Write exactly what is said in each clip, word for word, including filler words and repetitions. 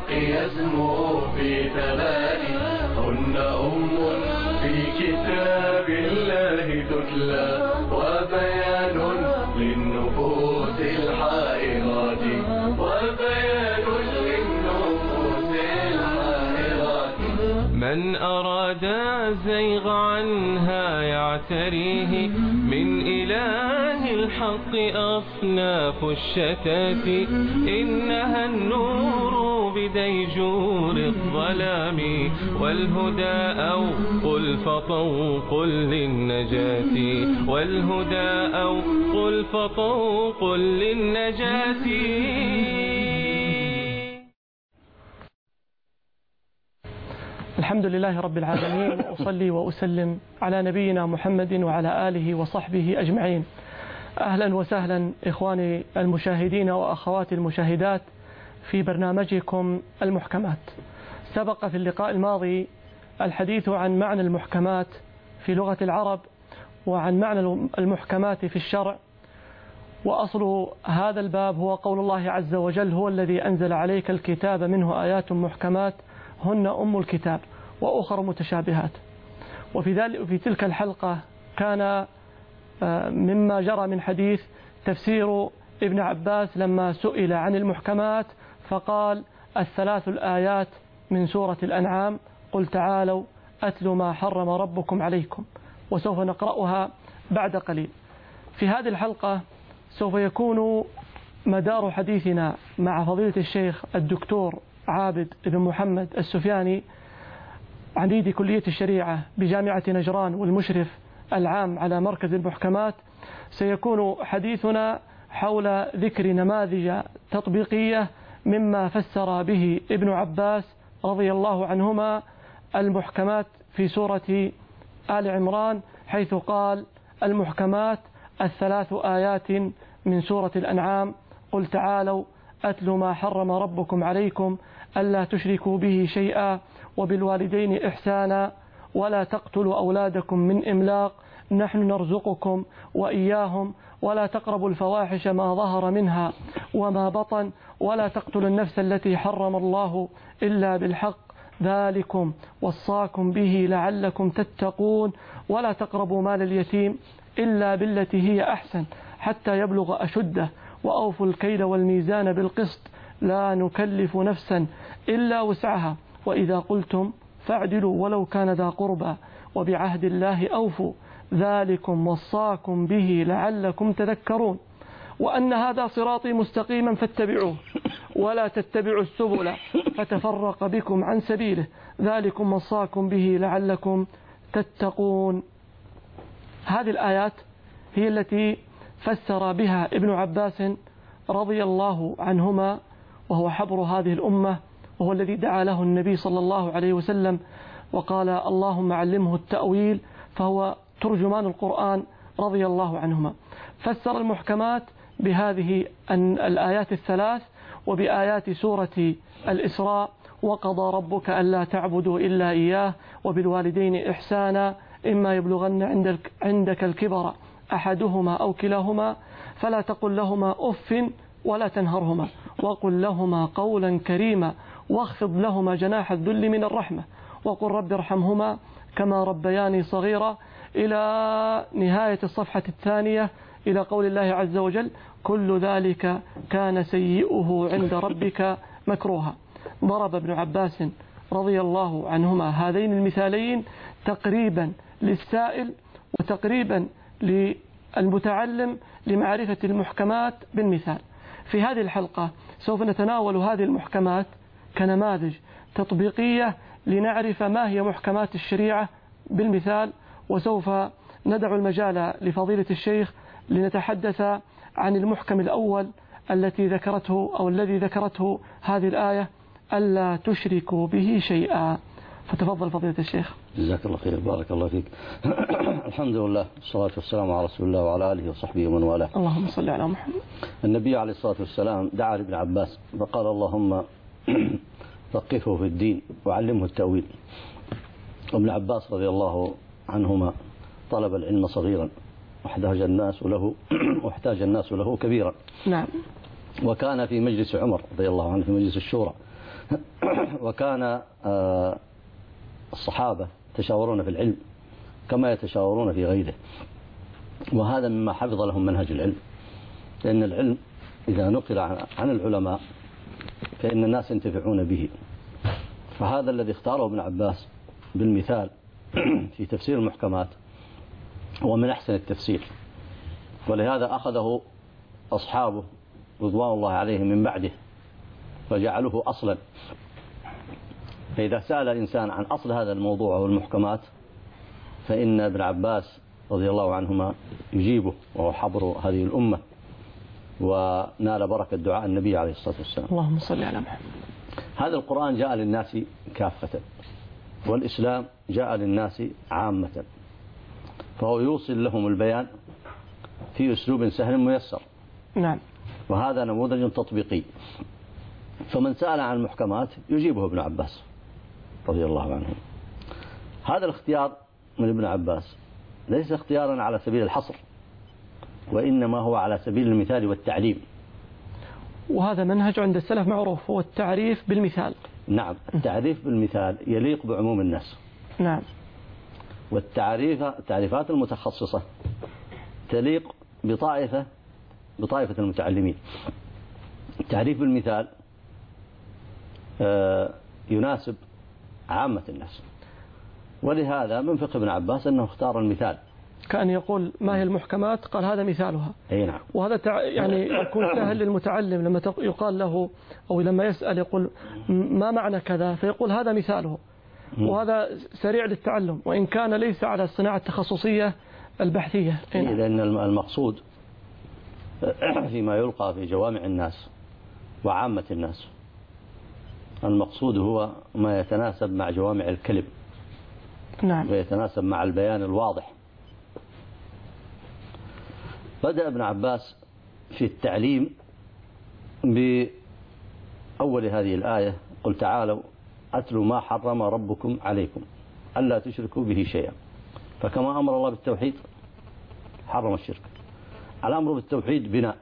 الحق يسمو في ثماني هن أم في كتاب الله تتلى وبيان للنفوس الحائرات وبيان للنفوس الحائرات من أراد الزيغ عنها يعتريه من إله الحق أصناف الشتات إنها النور بديجور الظلام والهدى أو قل فطوق للنجاة والهدى أو قل فطوق للنجاة. الحمد لله رب العالمين، وأصلي وأسلم على نبينا محمد وعلى آله وصحبه أجمعين. أهلا وسهلا إخواني المشاهدين وأخواتي المشاهدات في برنامجكم المحكمات. سبق في اللقاء الماضي الحديث عن معنى المحكمات في لغة العرب وعن معنى المحكمات في الشرع، وأصل هذا الباب هو قول الله عز وجل: هو الذي أنزل عليك الكتاب منه آيات محكمات هن أم الكتاب وأخر متشابهات. وفي ذلك في تلك الحلقة كان مما جرى من حديث تفسير ابن عباس لما سئل عن المحكمات فقال: الثلاث الآيات من سورة الأنعام، قل تعالوا أتل ما حرم ربكم عليكم، وسوف نقرأها بعد قليل. في هذه الحلقة سوف يكون مدار حديثنا مع فضيلة الشيخ الدكتور عابد بن محمد السفياني، عميد كلية الشريعة بجامعة نجران والمشرف العام على مركز المحكمات. سيكون حديثنا حول ذكر نماذج تطبيقية مما فسر به ابن عباس رضي الله عنهما المحكمات في سورة آل عمران، حيث قال: المحكمات الثلاث آيات من سورة الأنعام، قل تعالوا أتل ما حرم ربكم عليكم ألا تشركوا به شيئا وبالوالدين إحسانا ولا تقتلوا أولادكم من إملاق نحن نرزقكم وإياهم ولا تقربوا الفواحش ما ظهر منها وما بطن ولا تقتلوا النفس التي حرم الله إلا بالحق ذلكم وصاكم به لعلكم تتقون ولا تقربوا مال اليتيم إلا بالتي هي أحسن حتى يبلغ أشده وأوفوا الكيل والميزان بالقسط لا نكلف نفسا إلا وسعها وإذا قلتم فاعدلوا ولو كان ذا قربى وبعهد الله أوفوا ذلكم وصاكم به لعلكم تذكرون وأن هذا صراطي مستقيما فاتبعوه ولا تتبعوا السبل فتفرق بكم عن سبيله ذلكم وصاكم به لعلكم تتقون. هذه الآيات هي التي فسر بها ابن عباس رضي الله عنهما، وهو حبر هذه الأمة، وهو الذي دعا له النبي صلى الله عليه وسلم وقال: اللهم علمه التأويل، فهو ترجمان القرآن رضي الله عنهما. فسر المحكمات بهذه الآيات الثلاث وبآيات سورة الإسراء: وقضى ربك ألا تعبدوا إلا إياه وبالوالدين إحسانا إما يبلغن عندك, عندك الكبر أحدهما أو كلاهما فلا تقل لهما أف ولا تنهرهما وقل لهما قولا كريما واخفض لهما جناح الذل من الرحمة وقل رب ارحمهما كما ربياني صغيرا، إلى نهاية الصفحة الثانية، إلى قول الله عز وجل: كل ذلك كان سيئه عند ربك مكروها. ضرب ابن عباس رضي الله عنهما هذين المثالين تقريبا للسائل وتقريبا للمتعلم لمعرفة المحكمات بالمثال. في هذه الحلقة سوف نتناول هذه المحكمات كنماذج تطبيقية لنعرف ما هي محكمات الشريعة بالمثال، وسوف ندع المجال لفضيلة الشيخ لنتحدث عن المحكم الأول التي ذكرته أو الذي ذكرته هذه الآية: ألا تشركوا به شيئا. فتفضل فضيلة الشيخ. جزاك الله خير، بارك الله فيك. الحمد لله والصلاة والسلام على رسول الله وعلى آله وصحبه ومن والاه. اللهم صل على محمد. النبي عليه الصلاة والسلام دعا لابن عباس فقال: اللهم فقهه في الدين وعلمه التأويل. وابن عباس رضي الله عنهما طلب العلم صغيرا واحتاج الناس له واحتاج الناس له كبيرا. نعم. وكان في مجلس عمر رضي الله عنه في مجلس الشورى وكان الصحابة يتشاورون في العلم كما يتشاورون في غيره، وهذا مما حفظ لهم منهج العلم، لأن العلم إذا نقل عن العلماء فإن الناس ينتفعون به. فهذا الذي اختاره ابن عباس بالمثال في تفسير المحكمات هو من أحسن التفسير، ولهذا أخذه أصحابه رضوان الله عليهم من بعده وجعلوه أصلا. فإذا سأل إنسان عن أصل هذا الموضوع وهو المحكمات فإن ابن عباس رضي الله عنهما يجيبه، وهو حبر هذه الأمة ونال بركة دعاء النبي عليه الصلاة والسلام. اللهم صل على محمد. هذا القرآن جاء للناس كافة، والإسلام جاء للناس عامة، فهو يوصل لهم البيان في أسلوب سهل ميسر. نعم. وهذا نموذج تطبيقي، فمن سأل عن المحكمات يجيبه ابن عباس رضي الله عنه. هذا الاختيار من ابن عباس ليس اختيارا على سبيل الحصر، وإنما هو على سبيل المثال والتعليم. وهذا منهج عند السلف معروف، هو التعريف بالمثال. نعم، التعريف بالمثال يليق بعموم الناس. نعم. والتعريف التعريفات المتخصصة تليق بطائفة بطائفة المتعلمين. التعريف بالمثال يناسب عامة الناس، ولهذا من فقه ابن عباس أنه اختار المثال. كأن يقول ما هي المحكمات؟ قال هذا مثالها. أي نعم. وهذا تع... يعني يكون سهل للمتعلم لما يقال له أو لما يسأل يقول ما معنى كذا، فيقول هذا مثاله. وهذا سريع للتعلم، وإن كان ليس على الصناعة التخصصية البحثية. لأن المقصود فيما يلقى في جوامع الناس وعامة الناس، المقصود هو ما يتناسب مع جوامع الكلم. نعم. ويتناسب مع البيان الواضح. بدأ ابن عباس في التعليم بأول هذه الآية: قل تعالوا أتلوا ما حرم ربكم عليكم ألا تشركوا به شيئا. فكما أمر الله بالتوحيد حرم الشرك. الأمر بالتوحيد بناء،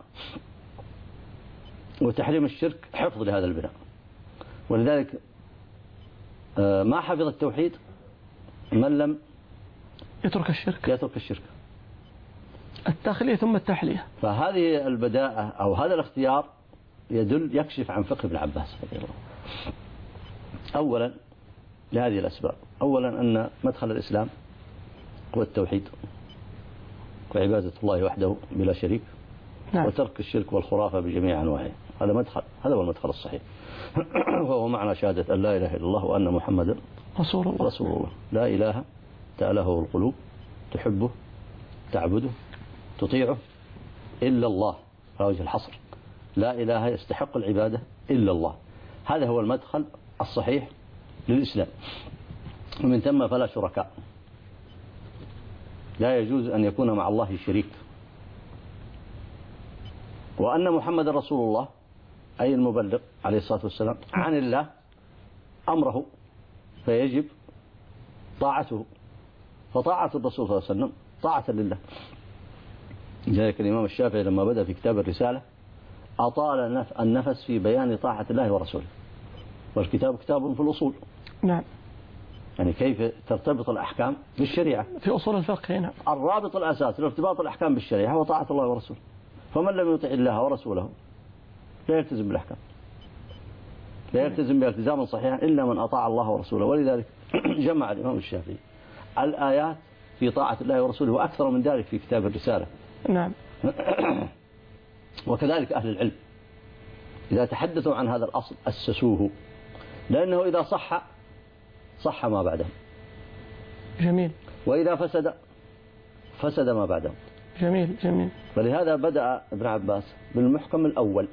وتحريم الشرك حفظ لهذا البناء. ولذلك ما حفظ التوحيد من لم يترك الشرك يترك الشرك التخلية ثم التحلية. فهذه البداءة أو هذا الاختيار يدل يكشف عن فقه ابن عباس رضي الله. أولا لهذه الأسباب: أولا أن مدخل الإسلام هو التوحيد وعبادة الله وحده بلا شريك. نعم. وترك الشرك والخرافة بجميع أنواعه. هذا مدخل، هذا هو المدخل الصحيح. وهو معنى شهادة أن لا إله إلا الله وأن محمدا رسول الله. رسول الله. لا إله تألهه القلوب، تحبه تعبده تطيعه إلا الله، على وجه الحصر. لا إله يستحق العبادة إلا الله. هذا هو المدخل الصحيح للإسلام. ومن ثم فلا شركاء، لا يجوز أن يكون مع الله شريك. وأن محمد رسول الله أي المبلغ عليه الصلاة والسلام عن الله أمره، فيجب طاعته. فطاعة الرسول صلى الله عليه وسلم طاعة لله. لذلك الإمام الشافعي لما بدأ في كتاب الرسالة أطال النفس في بيان طاعة الله ورسوله. والكتاب كتاب في الأصول. نعم. يعني كيف ترتبط الأحكام بالشريعة في أصول الفقه. نعم. الرابط الأساس لارتباط الأحكام بالشريعة هو طاعة الله ورسوله. فمن لم يطع الله ورسوله لا يلتزم بالأحكام، لا يلتزم بالتزاما صحيحا إلا من أطاع الله ورسوله. ولذلك جمع الإمام الشافعي الآيات في طاعة الله ورسوله وأكثر من ذلك في كتاب الرسالة. نعم. وكذلك أهل العلم إذا تحدثوا عن هذا الأصل أسسوه، لأنه إذا صح صح ما بعده. جميل. وإذا فسد فسد ما بعده. جميل جميل. فلهذا بدأ ابن عباس بالمحكم الأول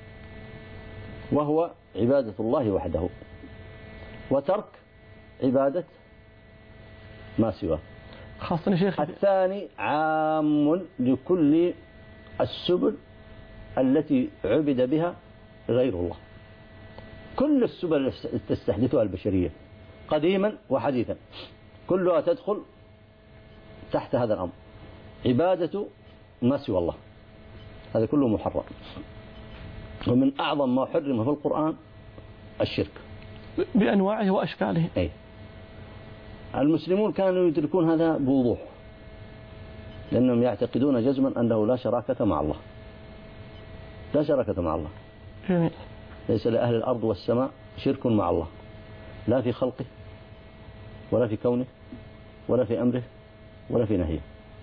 وهو عبادة الله وحده، وترك عبادة ما سواه. خاصة شيخ. الثاني عام لكل السبل التي عبد بها غير الله. كل السبل التي تستحدثها البشرية قديما وحديثا كلها تدخل تحت هذا الأمر. عبادة ما سوى الله هذا كله محرم. ومن أعظم ما حرم في القرآن الشرك بأنواعه وأشكاله. أي. المسلمون كانوا يدركون هذا بوضوح، لأنهم يعتقدون جزما أنه لا شراكة مع الله، لا شراكة مع الله. جميل. ليس لأهل الأرض والسماء شرك مع الله، لا في خلقه ولا في كونه ولا في أمره ولا في نهيه،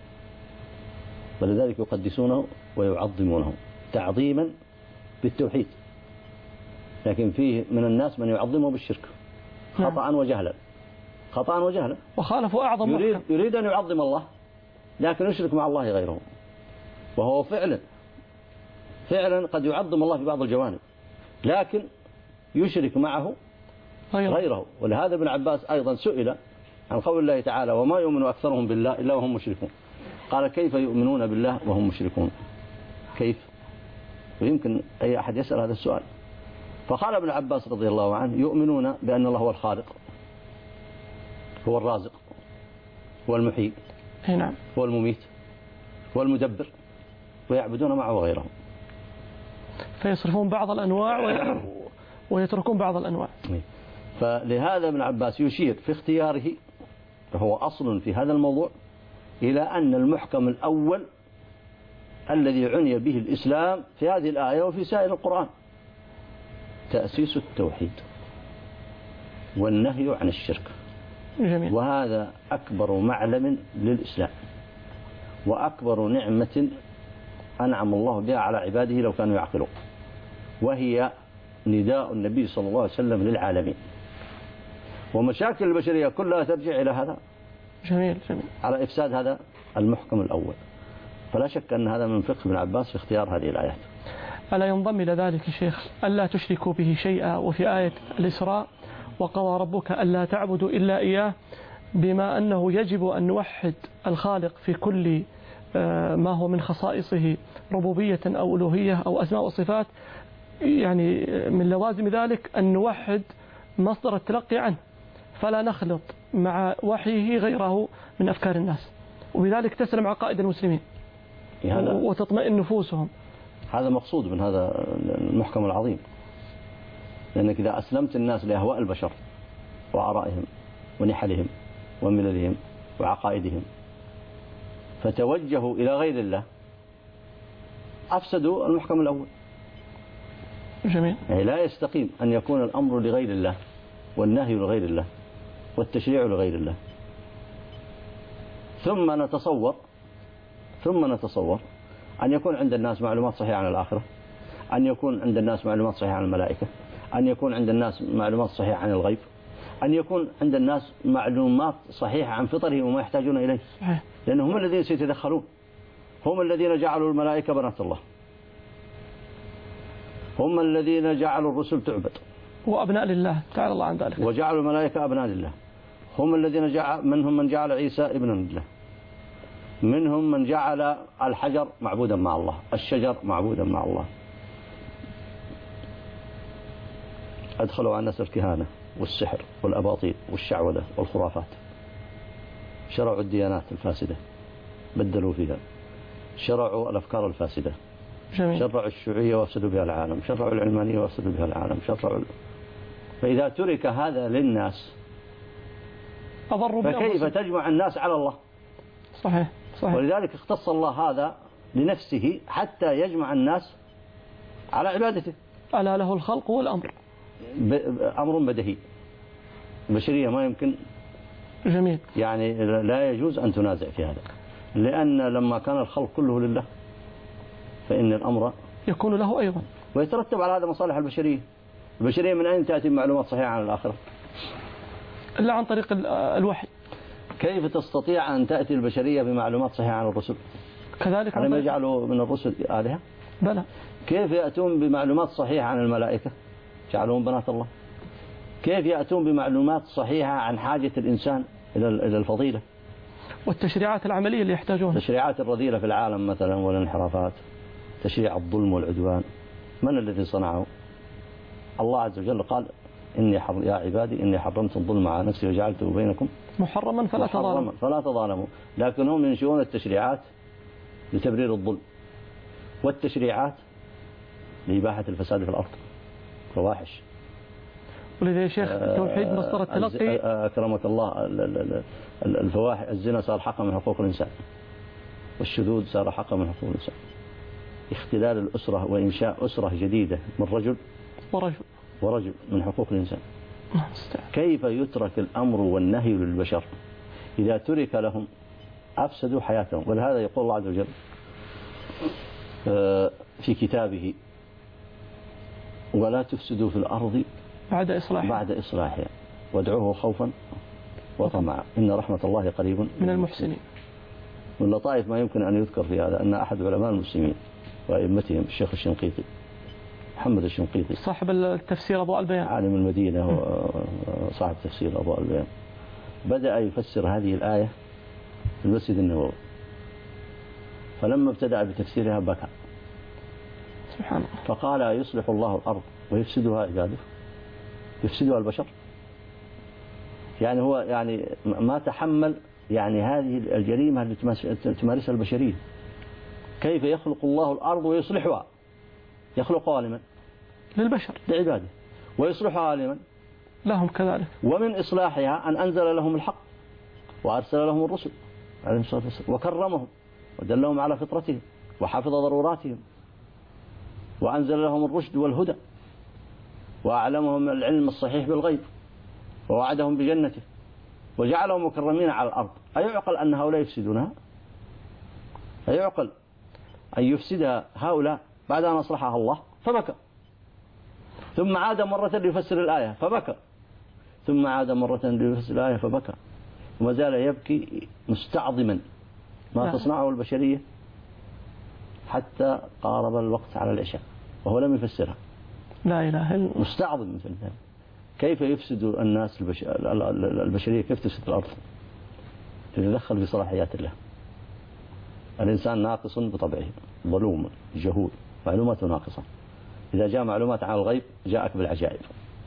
ولذلك يقدسونه ويعظمونه تعظيما بالتوحيد. لكن فيه من الناس من يعظمه بالشرك خطأ وجهلا، خطأ وجهلا، وخالفوا أعظم يريد, محكم. يريد أن يعظم الله لكن يشرك مع الله غيره، وهو فعلا فعلا قد يعظم الله في بعض الجوانب لكن يشرك معه غيره, غيره. ولهذا ابن عباس أيضا سئل عن قول الله تعالى وما يؤمن أكثرهم بالله إلا وهم مشركون، قال كيف يؤمنون بالله وهم مشركون؟ كيف؟ ويمكن أي أحد يسأل هذا السؤال. فقال ابن عباس رضي الله عنه يؤمنون بأن الله هو الخالق، هو الرازق، هو المحيي، نعم، هو المميت، هو المدبر، ويعبدون معه غيره، فيصرفون بعض الأنواع ويتركون بعض الأنواع. فلهذا ابن عباس يشير في اختياره، وهو أصل في هذا الموضوع، إلى أن المحكم الأول الذي عني به الإسلام في هذه الآية وفي سائر القرآن تأسيس التوحيد والنهي عن الشرك. جميل. وهذا أكبر معلم للإسلام وأكبر نعمة أنعم الله بها على عباده لو كانوا يعقلون، وهي نداء النبي صلى الله عليه وسلم للعالمين. ومشاكل البشرية كلها ترجع إلى هذا. جميل جميل. على إفساد هذا المحكم الأول. فلا شك أن هذا من فقه ابن عباس في اختيار هذه الآيات. ألا ينضم إلى ذلك الشيخ ألا تشركوا به شيئا، وفي آية الإسراء وقضى ربك ألا تعبدوا إلا إياه، بما أنه يجب أن نوحد الخالق في كل ما هو من خصائصه ربوبية أو ألوهية أو أسماء وصفات، يعني من لوازم ذلك أن نوحد مصدر التلقي عنه، فلا نخلط مع وحيه غيره من أفكار الناس، وبذلك تسلم عقائد المسلمين وتطمئن نفوسهم. هذا مقصود من هذا المحكم العظيم، لأنك إذا أسلمت الناس لأهواء البشر وآرائهم ونحلهم ومللهم وعقائدهم فتوجهوا إلى غير الله أفسدوا المحكم الأول. جميل. يعني لا يستقيم أن يكون الأمر لغير الله والنهي لغير الله والتشريع لغير الله. ثم نتصور ثم نتصور أن يكون عند الناس معلومات صحيحة عن الآخرة، أن يكون عند الناس معلومات صحيحة عن الملائكة، أن يكون عند الناس معلومات صحيحة عن الغيب، أن يكون عند الناس معلومات صحيحة عن فطرهم وما يحتاجون إليه، لأنهم هم الذين سيتدخلون، هم الذين جعلوا الملائكة بنات الله، هم الذين جعلوا الرسل تعبد وأبناء لله تعالى الله عن ذلك، وجعلوا الملائكة أبناء لله، هم الذين جعل منهم من جعل عيسى ابنا لله، منهم من جعل الحجر معبودا مع الله، الشجر معبودا مع الله. أدخلوا على الناس الكهانة والسحر والأباطيل والشعوذة والخرافات، شرعوا الديانات الفاسدة بدلوا فيها، شرعوا الأفكار الفاسدة. جميل. شرعوا الشيوعية وافسدوا بها العالم، شرعوا العلمانية وافسدوا بها العالم، شرعوا ال... فإذا ترك هذا للناس فكيف تجمع الناس على الله؟ صحيح صحيح. ولذلك اختص الله هذا لنفسه حتى يجمع الناس على عبادته. ألا له الخلق والأمر، أمر بديهي، البشرية ما يمكن. جميل. يعني لا يجوز أن تنازع في هذا، لأن لما كان الخلق كله لله فإن الأمر يكون له أيضا، ويترتب على هذا مصالح البشرية. البشرية من أين تأتي معلومات صحيحة عن الآخرة؟ إلا عن طريق الوحي. كيف تستطيع أن تأتي البشرية بمعلومات صحيحة عن الرسل؟ كذلك. ألم يجعلوا من الرسل آلهة؟ بلى. كيف يأتون بمعلومات صحيحة عن الملائكة؟ جعلهم بنات الله. كيف يأتون بمعلومات صحيحة عن حاجة الإنسان إلى الفضيلة والتشريعات العملية اللي يحتاجونها؟ التشريعات الرذيلة في العالم مثلا والانحرافات، تشريع الظلم والعدوان، من الذي صنعه؟ الله عز وجل قال إني حر... يا عبادي إني حرمت الظلم على نفسي وجعلته بينكم محرما فلا تظالموا فلا تظالموا. لكن هم ينشئون التشريعات لتبرير الظلم، والتشريعات لإباحة الفساد في الأرض، فواحش. ولذا يا شيخ التوحيد مصدر التلقي. أكرمك الله، الفواحش الزنا صار حقا من حقوق الإنسان، والشذوذ صار حقا من حقوق الإنسان، اختلال الأسرة وإنشاء أسرة جديدة من رجل ورجل ورجل من حقوق الإنسان. كيف يترك الأمر والنهي للبشر؟ إذا ترك لهم أفسدوا حياتهم. ولهذا يقول الله عز وجل في كتابه: ولا تفسدوا في الأرض بعد إصلاحها بعد إصلاحها وادعوه خوفا وطمعا إن رحمة الله قريب من المحسنين. من لطائف ما يمكن أن يذكر في هذا أن أحد علماء المسلمين وأئمتهم الشيخ الشنقيطي محمد الشنقيطي صاحب التفسير أضواء البيان، عالم المدينة وصاحب تفسير أضواء البيان، بدأ يفسر هذه الآية في المسجد النبوي، فلما ابتدأ بتفسيرها بكى سبحان الله، فقال: يصلح الله الأرض ويفسدها عباده، يفسدها البشر. يعني هو يعني ما تحمل يعني هذه الجريمة التي تمارسها البشرية. كيف يخلق الله الأرض ويصلحها؟ يخلقها لمن؟ للبشر، لعباده، ويصلحها لمن؟ لهم كذلك. ومن إصلاحها أن أنزل لهم الحق وأرسل لهم الرسل عليهم الصلاة والسلام وكرمهم ودلهم على فطرتهم وحفظ ضروراتهم وأنزل لهم الرشد والهدى وأعلمهم العلم الصحيح بالغيب ووعدهم بجنته وجعلهم مكرمين على الأرض. أيعقل أن هؤلاء يفسدونها؟ أيعقل أن يفسدها هؤلاء بعد أن أصلحها الله؟ فبكى، ثم عاد مرة ليفسر الآية فبكى، ثم عاد مرة ليفسر الآية فبكى، وما زال يبكي مستعظما ما تصنعه البشرية حتى قارب الوقت على العشاء وهو لم يفسرها. لا إله إلا الله. مستعظم مثل ذلك. كيف يفسد الناس البشرية؟ كيف تفسد الأرض؟ تتدخل في صلاحيات الله. الإنسان ناقص بطبعه، ظلوم جهول، معلوماته ناقصة. إذا جاء معلومات عن الغيب جاءك بالعجائب.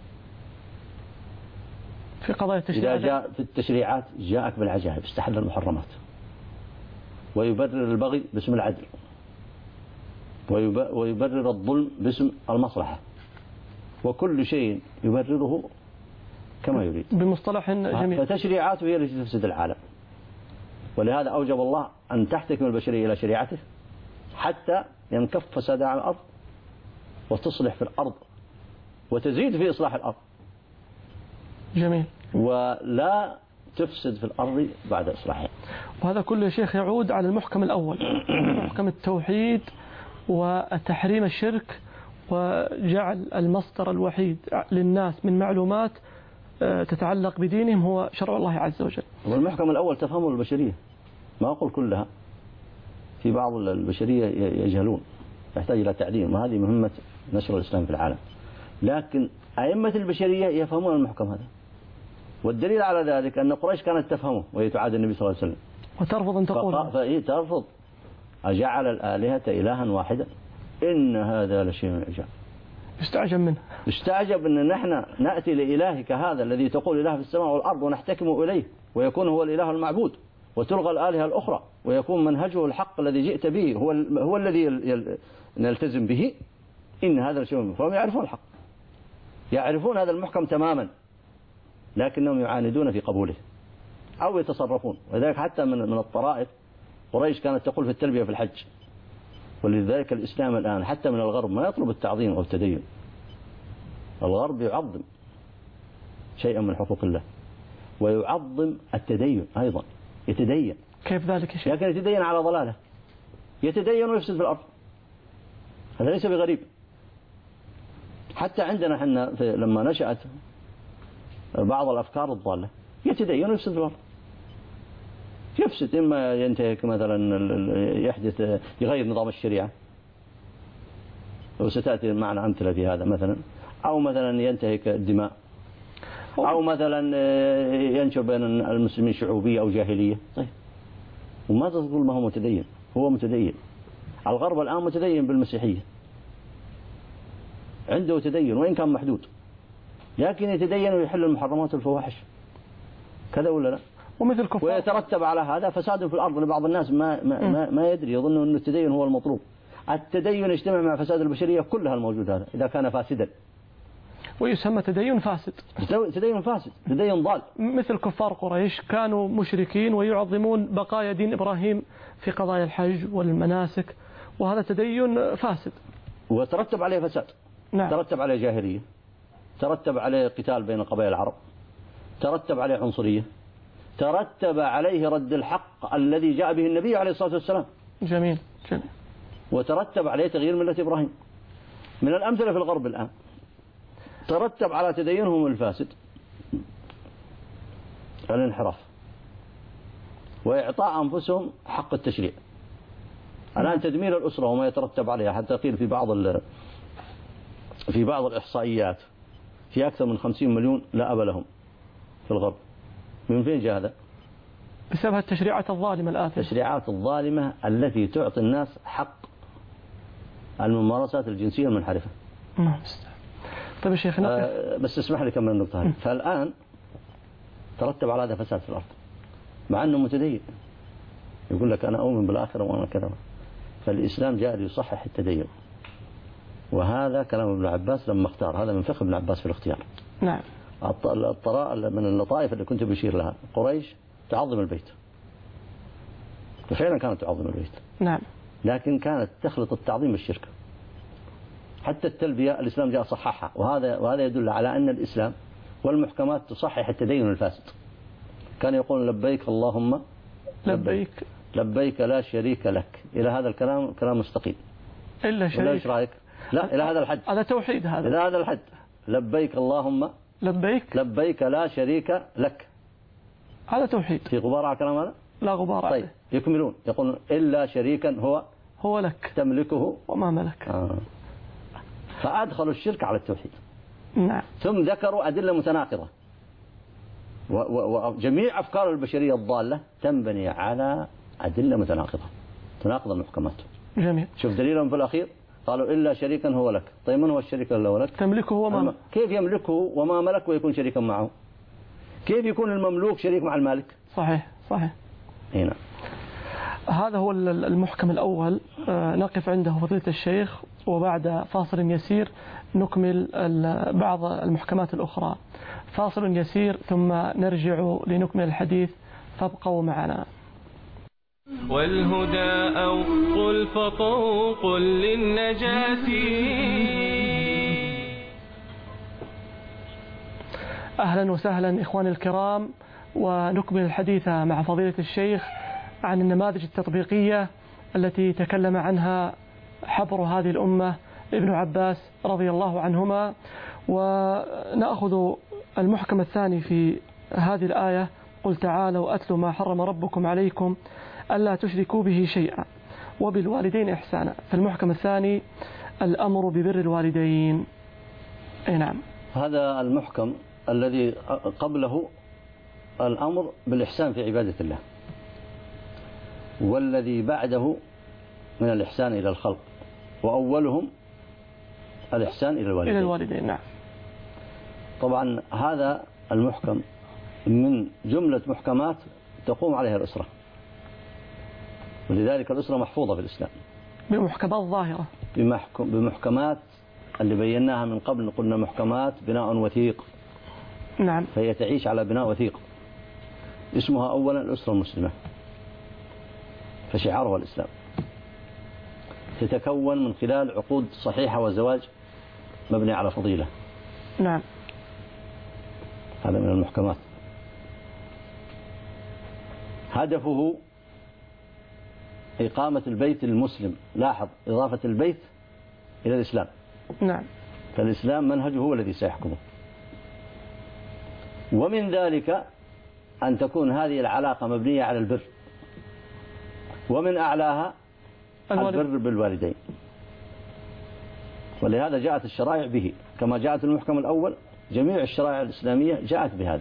في قضايا التشريعات، إذا جاء في التشريعات جاءك بالعجائب، استحل المحرمات ويبرر البغي باسم العدل ويبرر الظلم باسم المصلحة، وكل شيء يبرره كما يريد بمصطلح جميل. فتشريعاته هي التي تفسد العالم. ولهذا أوجب الله أن تحتكم البشرية إلى شريعته حتى ينكف فسادها على الأرض وتصلح في الأرض وتزيد في إصلاح الأرض. جميل. ولا تفسد في الأرض بعد إصلاحها. وهذا كله يا شيخ يعود على المحكم الأول، محكم التوحيد وتحريم الشرك وجعل المصدر الوحيد للناس من معلومات تتعلق بدينهم هو شرع الله عز وجل. والمحكم الأول تفهمه البشرية، ما أقول كلها، في بعض البشرية يجهلون، يحتاج إلى تعليم، وهذه مهمة نشر الإسلام في العالم. لكن أئمة البشرية يفهمون المحكم هذا، والدليل على ذلك أن قريش كانت تفهمه وهي تعادي النبي صلى الله عليه وسلم وترفض أن تقول، فهي ترفض. أجعل الآلهة إلها واحدا إن هذا لشيء عجاب. استعجب منه، استعجب أن نحن نأتي لإلهك هذا الذي تقول إله في السماء والأرض ونحتكم إليه ويكون هو الإله المعبود، وتلغى الآلهة الأخرى ويكون منهجه الحق الذي جئت به هو هو الذي نلتزم به. إن هذا لشيء، فهم يعرفون الحق، يعرفون هذا المحكم تماما، لكنهم يعاندون في قبوله أو يتصرفون. ولذلك حتى من من الطرائف قريش كانت تقول في التلبية في الحج. ولذلك الإسلام الآن حتى من الغرب ما يطلب التعظيم أو التدين. الغرب يعظم شيئا من حقوق الله ويعظم التدين أيضا، يتدين. كيف ذلك يا شيخ؟ لكن يتدين على ضلاله، يتدين ويفسد في الأرض، هذا ليس بغريب. حتى عندنا احنا لما نشأت بعض الأفكار الضالة يتدين ويفسد في الأرض، يفسد، إما ينتهك مثلا يحدث يغير نظام الشريعة، وستأتي معنا أمثلة في هذا مثلا، أو مثلا ينتهك الدماء، أو مثلا ينشر بين المسلمين شعوبية أو جاهلية. طيب وما تقول ما هو متدين؟ هو متدين. الغرب الآن متدين بالمسيحية، عنده تدين وإن كان محدود، لكن يتدين ويحل المحرمات والفواحش، كذا ولا لا؟ ومثل كفار. ويترتب على هذا فساد في الأرض لبعض الناس ما ما ما, ما يدري، يظن أن التدين هو المطلوب. التدين يجتمع مع فساد البشرية كلها الموجود هذا إذا كان فاسدا. ويسمى تدين فاسد. تدين فاسد، تدين ضال. مثل كفار قريش كانوا مشركين ويعظمون بقايا دين إبراهيم في قضايا الحج والمناسك، وهذا تدين فاسد وترتب عليه فساد. نعم. ترتب عليه جاهلية، ترتب عليه قتال بين قبائل العرب، ترتب عليه عنصرية، ترتب عليه رد الحق الذي جاء به النبي عليه الصلاة والسلام. جميل جميل. وترتب عليه تغيير ملة إبراهيم. من الأمثلة في الغرب الآن ترتب على تدينهم الفاسد الانحراف وإعطاء أنفسهم حق التشريع. الآن تدمير الأسرة وما يترتب عليها، حتى قيل في بعض في بعض الإحصائيات في أكثر من خمسين مليون لا أب لهم في الغرب. من فين جاء هذا؟ بسبب التشريعات الظالمة الآتية. التشريعات الظالمة التي تعطي الناس حق الممارسات الجنسية المنحرفة. نعم. طيب يا شيخ نقف. آه بس اسمح لي كمل النقطة هذه. فالآن ترتب على هذا فساد في الأرض مع أنه متدين، يقول لك أنا أؤمن بالآخرة وأنا كذا. فالإسلام جاء ليصحح التدين، وهذا كلام ابن عباس لما اختار. هذا من فقه ابن عباس في الاختيار. نعم. الطراء من اللطائف اللي كنت بشير لها، قريش تعظم البيت، وفعلا كانت تعظم البيت. نعم. لكن كانت تخلط التعظيم بالشرك. حتى التلبية الإسلام جاء صححها، وهذا وهذا يدل على أن الإسلام والمحكمات تصحح التدين الفاسد. كان يقول لبيك اللهم لبيك لبيك لا شريك لك. إلى هذا الكلام كلام مستقيم. إلا شريك. ولا إيش رأيك؟ لا، إلى هذا الحد. هذا توحيد. هذا إلى هذا الحد. لبيك اللهم لبيك لبيك لا شريك لك. هذا توحيد. في غبار على الكلام هذا؟ لا غبار عليه. طيب يكملون يقولون إلا شريكا هو هو لك تملكه وما ملك. آه. فأدخلوا الشرك على التوحيد. نعم. ثم ذكروا أدلة متناقضة، وجميع أفكار البشرية الضالة تنبني على أدلة متناقضة تناقض المحكمات. جميل. شوف دليلهم في الأخير قالوا إلا شريكا هو لك. طيب من هو الشريك اللي هو لك؟ تملكه وما ملك. كيف يملكه وما ملك ويكون شريكا معه؟ كيف يكون المملوك شريك مع المالك؟ صحيح صحيح. هنا هذا هو المحكم الأول. نقف عنده فضيلة الشيخ، وبعد فاصل يسير نكمل بعض المحكمات الأخرى. فاصل يسير ثم نرجع لنكمل الحديث، فابقوا معنا. والهدى أو قل فطوق للنجاة. أهلا وسهلا إخواني الكرام، ونكمل الحديث مع فضيلة الشيخ عن النماذج التطبيقية التي تكلم عنها حبر هذه الأمة ابن عباس رضي الله عنهما. ونأخذ المحكم الثاني في هذه الآية: قل تعالوا أتلوا ما حرم ربكم عليكم ألا تشركوا به شيئا وبالوالدين إحسانا. فالمحكم الثاني الأمر ببر الوالدين. أي نعم. هذا المحكم الذي قبله الأمر بالإحسان في عبادة الله، والذي بعده من الإحسان إلى الخلق، وأولهم الإحسان إلى الوالدين. إلى الوالدين نعم. طبعا هذا المحكم من جملة محكمات تقوم عليها الأسرة، ولذلك الأسرة محفوظة في الإسلام بمحكمات ظاهرة، بمحكم بمحكمات اللي بيناها من قبل. قلنا محكمات بناء وثيق. نعم. فهي تعيش على بناء وثيق. اسمها أولا الأسرة المسلمة، فشعارها الإسلام. تتكون من خلال عقود صحيحة وزواج مبني على فضيلة. نعم. هذا من المحكمات. هدفه إقامة البيت المسلم. لاحظ إضافة البيت إلى الإسلام. نعم. فالإسلام منهجه هو الذي سيحكمه. ومن ذلك أن تكون هذه العلاقة مبنية على البر، ومن أعلاها البر بالوالدين. ولهذا جاءت الشرائع به، كما جاءت المحكم الأول. جميع الشرائع الإسلامية جاءت بهذا.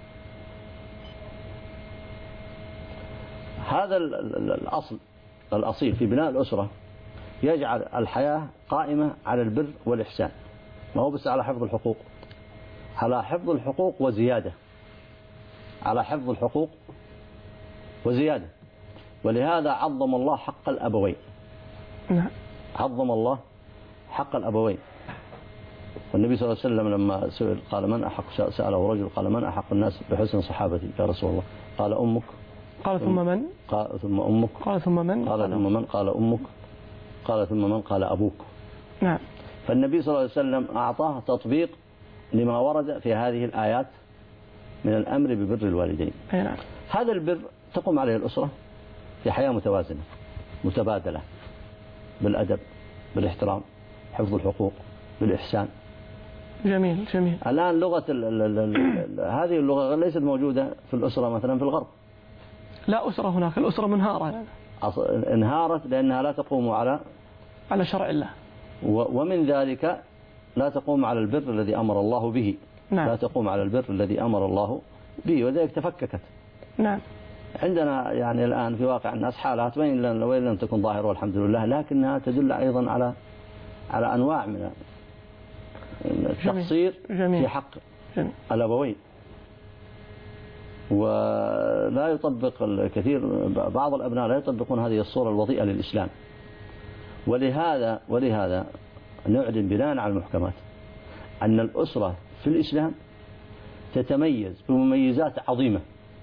هذا الأصل الأصيل في بناء الأسرة يجعل الحياة قائمة على البر والإحسان، ما هو بس على حفظ الحقوق، على حفظ الحقوق وزيادة، على حفظ الحقوق وزيادة. ولهذا عظم الله حق الأبوين. نعم. عظم الله حق الأبوين. والنبي صلى الله عليه وسلم لما سئل قال من أحق، سأله رجل قال من أحق الناس بحسن صحابتي يا رسول الله؟ قال أمك. قال ثم من؟ قال ثم أمك. قال ثم من؟ قال ثم من؟ قال أمك. قال ثم من؟ قال أبوك. نعم. فالنبي صلى الله عليه وسلم أعطاه تطبيق لما ورد في هذه الآيات من الأمر ببر الوالدين. أي نعم. هذا البر تقوم عليه الأسرة في حياة متوازنة متبادلة بالأدب بالاحترام حفظ الحقوق بالإحسان. جميل جميل. الآن لغة ال ال ال ال هذه اللغة ليست موجودة في الأسرة مثلا في الغرب. لا أسرة هناك، الأسرة منهارة يعني. انهارت لأنها لا تقوم على على شرع الله، ومن ذلك لا تقوم على البر الذي أمر الله به. نعم. لا تقوم على البر الذي أمر الله به، وذلك تفككت. نعم. عندنا يعني الآن في واقع الناس حالات وين وين لم تكن ظاهرة والحمد لله، لكنها تدل أيضا على على أنواع من التقصير في حق جميل. الأبوين. ولا يطبق الكثير، بعض الأبناء لا يطبقون هذه الصورة الوضيئة للإسلام. ولهذا ولهذا نعلن بناء على المحكمات أن الأسرة في الإسلام تتميز بمميزات عظيمة.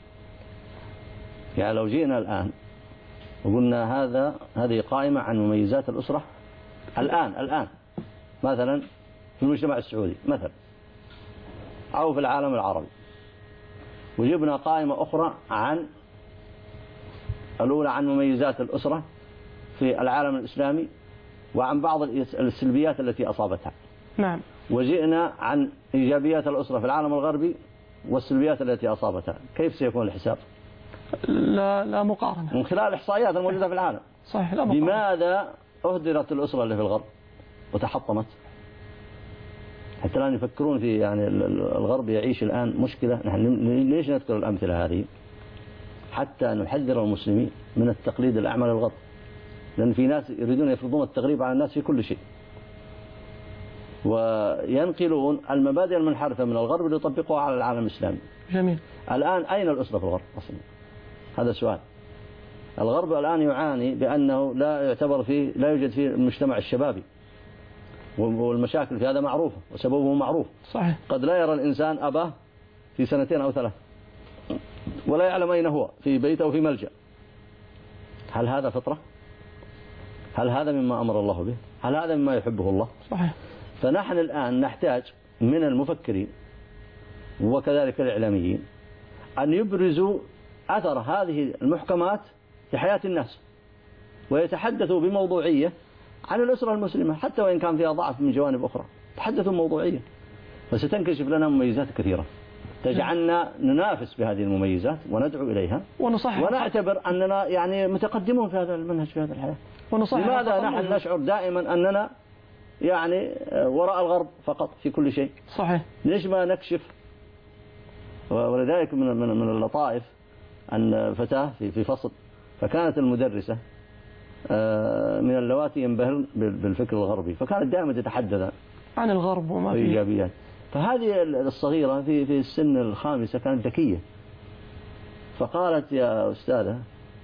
يعني لو جئنا الآن وقلنا هذا هذه قائمة عن مميزات الأسرة الآن الآن مثلا في المجتمع السعودي مثلا أو في العالم العربي، وجبنا قائمة أخرى عن الأولى عن مميزات الأسرة في العالم الإسلامي وعن بعض السلبيات التي أصابتها. نعم. وجئنا عن إيجابيات الأسرة في العالم الغربي والسلبيات التي أصابتها، كيف سيكون الحساب؟ لا لا مقارنة من خلال الإحصائيات الموجودة في العالم. صحيح. لا مقارنة. لماذا أهدرت الأسرة اللي في الغرب وتحطمت؟ حتى الآن يفكرون في يعني الغرب يعيش الآن مشكلة. نحن ليش نذكر الأمثلة هذه؟ حتى نحذر المسلمين من التقليد الأعمى للغرب، لأن في ناس يريدون يفرضون التغريب على الناس في كل شيء، وينقلون المبادئ المنحرفة من الغرب ليطبقوها على العالم الإسلامي. جميل. الآن أين الأسرة في الغرب أصلا؟ هذا سؤال. الغرب الآن يعاني بأنه لا يعتبر فيه لا يوجد فيه المجتمع الشبابي، والمشاكل في هذا معروفة وسببه معروف. صحيح. قد لا يرى الإنسان أباه في سنتين أو ثلاث ولا يعلم أين هو، في بيته أو في ملجأ. هل هذا فطرة؟ هل هذا مما أمر الله به؟ هل هذا مما يحبه الله؟ صحيح. فنحن الآن نحتاج من المفكرين وكذلك الإعلاميين أن يبرزوا أثر هذه المحكمات في حياة الناس، ويتحدثوا بموضوعية عن الأسرة المسلمة حتى وإن كان فيها ضعف من جوانب أخرى. تحدثوا موضوعية وستنكشف لنا مميزات كثيرة تجعلنا ننافس بهذه المميزات وندعو إليها ونصحح ونعتبر أننا يعني متقدمون في هذا المنهج في هذه الحياة. لماذا نحن نشعر دائما أننا يعني وراء الغرب فقط في كل شيء؟ صحيح. ليش ما نكشف؟ ولذلك من من من اللطائف أن فتاة في في فصل، فكانت المدرسة من اللواتي ينبهرن بالفكر الغربي، فكانت دائما تتحدث عن الغرب وما فيه إيجابيات. فهذه الصغيرة في في السن الخامسة كانت ذكية، فقالت يا أستاذة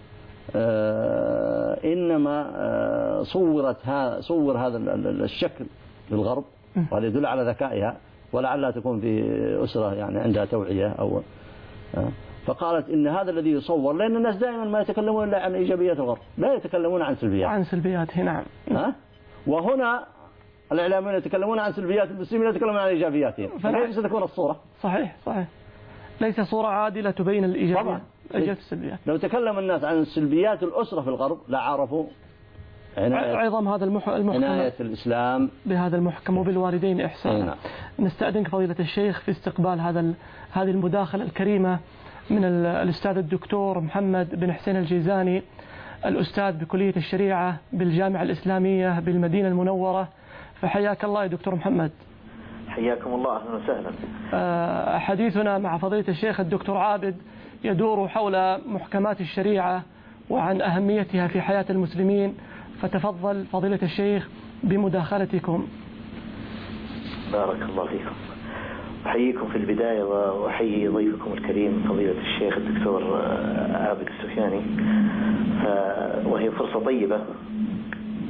إنما صورت ها صور هذا الشكل للغرب، وهذا يدل على ذكائها ولعلها تكون في أسرة يعني عندها توعية أو. فقالت إن هذا الذي يصور، لأن الناس دائما ما يتكلمون إلا عن إيجابيات الغرب، لا يتكلمون عن سلبيات. عن سلبياته. نعم. ها؟ وهنا الإعلاميين يتكلمون عن سلبيات المسلمين، يتكلمون عن إيجابياتهم، فكيف ستكون الصورة؟ صحيح صحيح. ليس صورة عادلة تبين الإيجابيات السلبيات. لو تكلم الناس عن سلبيات الأسرة في الغرب لعرفوا عظم هذا المحكم، عناية الإسلام بهذا المحكم وبالوالدين إحسانا. نستأذنك فضيلة الشيخ في استقبال هذا هذه المداخلة الكريمة من الأستاذ الدكتور محمد بن حسين الجيزاني، الأستاذ بكلية الشريعة بالجامعة الإسلامية بالمدينة المنورة. فحياك الله يا دكتور محمد. حياكم الله، أهلا وسهلا. حديثنا مع فضيلة الشيخ الدكتور عابد يدور حول محكمات الشريعة وعن أهميتها في حياة المسلمين، فتفضل فضيلة الشيخ بمداخلتكم. بارك الله فيكم. أحييكم في البداية وأحيي ضيفكم الكريم فضيلة الشيخ الدكتور عابد السفياني، وهي فرصة طيبة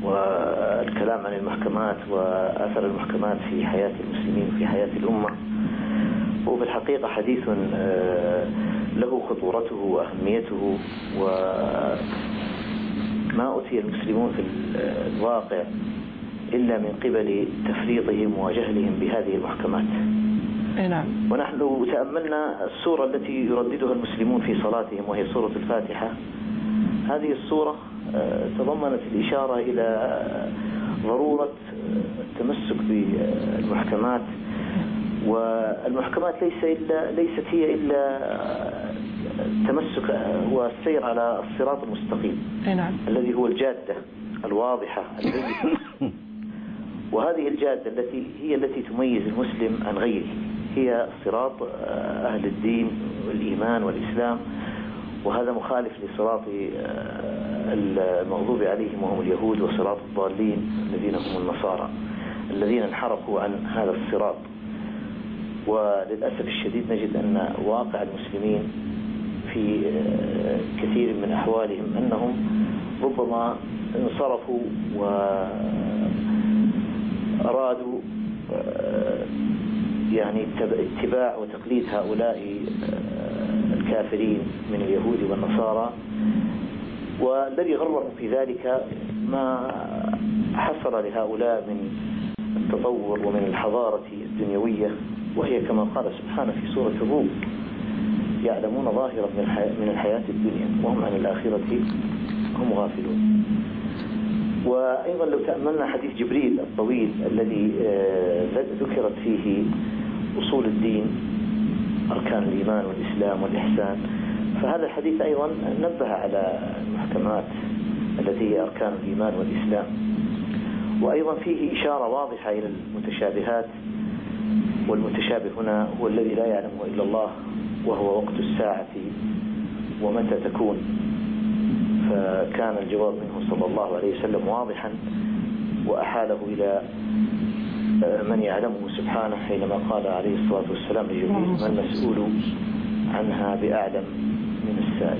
والكلام عن المحكمات وأثر المحكمات في حياة المسلمين وفي حياة الأمة هو في الحقيقة حديث له خطورته وأهميته، وما أتي المسلمون في الواقع إلا من قبل تفريطهم وجهلهم بهذه المحكمات. نعم. ونحن لو تأملنا السورة التي يرددها المسلمون في صلاتهم وهي سورة الفاتحة، هذه السورة تضمنت الإشارة إلى ضرورة التمسك بالمحكمات، والمحكمات ليس إلا ليست هي إلا التمسك والسير على الصراط المستقيم. نعم. الذي هو الجادة الواضحة البينة، وهذه الجادة التي هي التي تميز المسلم عن غيره، هي صراط أهل الدين والإيمان والإسلام، وهذا مخالف لصراط المغضوب عليهم وهم اليهود، وصراط الضالين الذين هم النصارى الذين انحرفوا عن هذا الصراط. وللأسف الشديد نجد أن واقع المسلمين في كثير من أحوالهم أنهم ربما انصرفوا وأرادوا يعني اتباع وتقليد هؤلاء الكافرين من اليهود والنصارى، والذي غرهم في ذلك ما حصل لهؤلاء من التطور ومن الحضارة الدنيوية، وهي كما قال سبحانه في سورة الروم: يعلمون ظاهرا من الحياة الدنيا وهم عن الآخرة هم غافلون. وأيضا لو تأملنا حديث جبريل الطويل الذي ذكرت فيه أصول الدين، أركان الإيمان والإسلام والإحسان، فهذا الحديث أيضا نبه على المحكمات التي هي أركان الإيمان والإسلام. وأيضا فيه إشارة واضحة إلى المتشابهات، والمتشابه هنا هو الذي لا يعلمه إلا الله، وهو وقت الساعة ومتى تكون. فكان الجواب منه صلى الله عليه وسلم واضحا، وأحاله إلى من يعلمه سبحانه حينما قال عليه الصلاة والسلام لجبريل: ما المسؤول عنها بأعلم من السائل.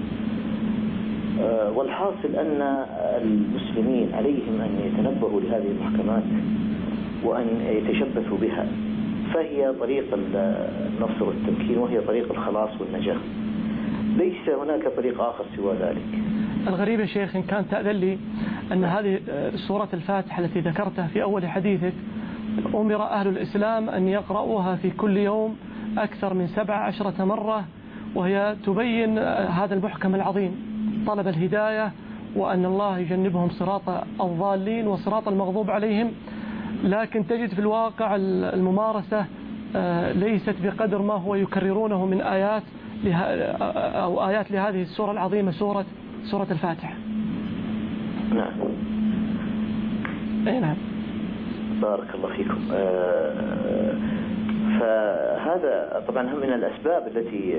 والحاصل أن المسلمين عليهم أن يتنبهوا لهذه المحكمات وأن يتشبثوا بها، فهي طريق النصر والتمكين، وهي طريق الخلاص والنجاة، ليس هناك طريق آخر سوى ذلك. الغريب يا شيخ إن كان تأذن لي أن هذه سورة الفاتحة التي ذكرتها في أول حديثك أمر أهل الإسلام أن يقرأوها في كل يوم أكثر من سبع عشرة مرة، وهي تبين هذا المحكم العظيم، طلب الهداية، وأن الله يجنبهم صراط الضالين وصراط المغضوب عليهم. لكن تجد في الواقع الممارسة ليست بقدر ما هو يكررونه من آيات أو آيات لهذه السورة العظيمة، سورة سورة الفاتحة. نعم. أي نعم. بارك الله فيكم. فهذا طبعا من الأسباب التي